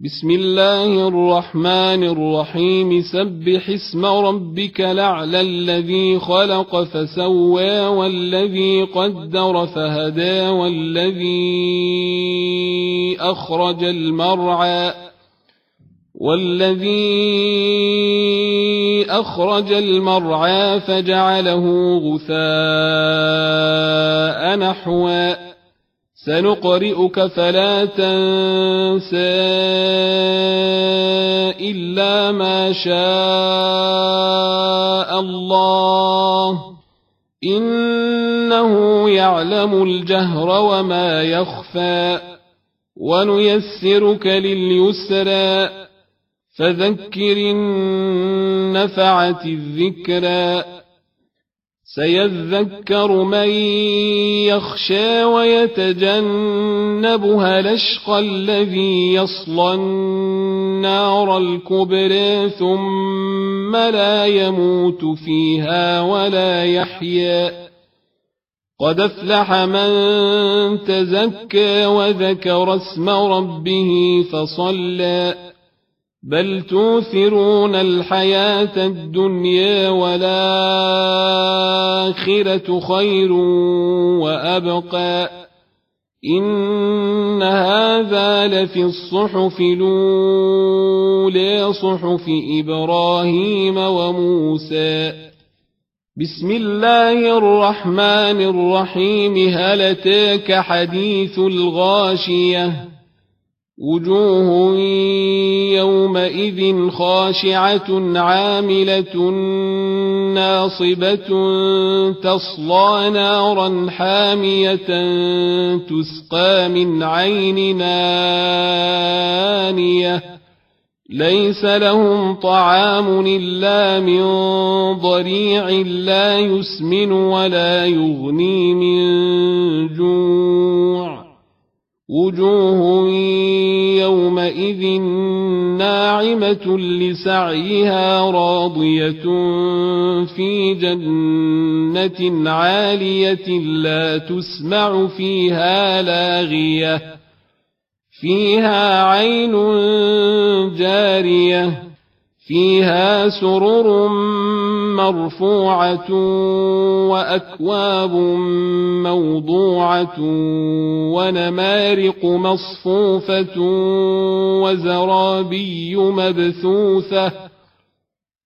بسم الله الرحمن الرحيم سبح اسم ربك الأعلى الذي خلق فسوى والذي قدر فهدى والذي أخرج المرعى فجعله غثاء نحوا سنقرئك فلا تنسى إلا ما شاء الله إنه يعلم الجهر وما يخفى ونيسرك لليسرى فذكر إن نفعت الذكرى سيذكر من يخشى ويتجنبها الأشقى الذي يصلى النار الكبرى ثم لا يموت فيها ولا يحيا قد أفلح من تزكى وذكر اسم ربه فصلى بل توثرون الحياة الدنيا والآخرة خير وأبقى إن هذا لفي الصحف الأولى صحف إبراهيم وموسى بسم الله الرحمن الرحيم هل أتاك حديث الغاشية وجوه يومئذ خاشعة عاملة ناصبة تصلى نارا حامية تسقى من عين آنية ليس لهم طعام إلا من ضريع لا يسمن ولا يغني من جوع وجوه يومئذ ناعمة لسعيها راضية في جنة عالية لا تسمع فيها لاغية فيها عين جارية فيها سرر مرفوعة وأكواب موضوعة ونمارق مصفوفة وزرابي مبثوثة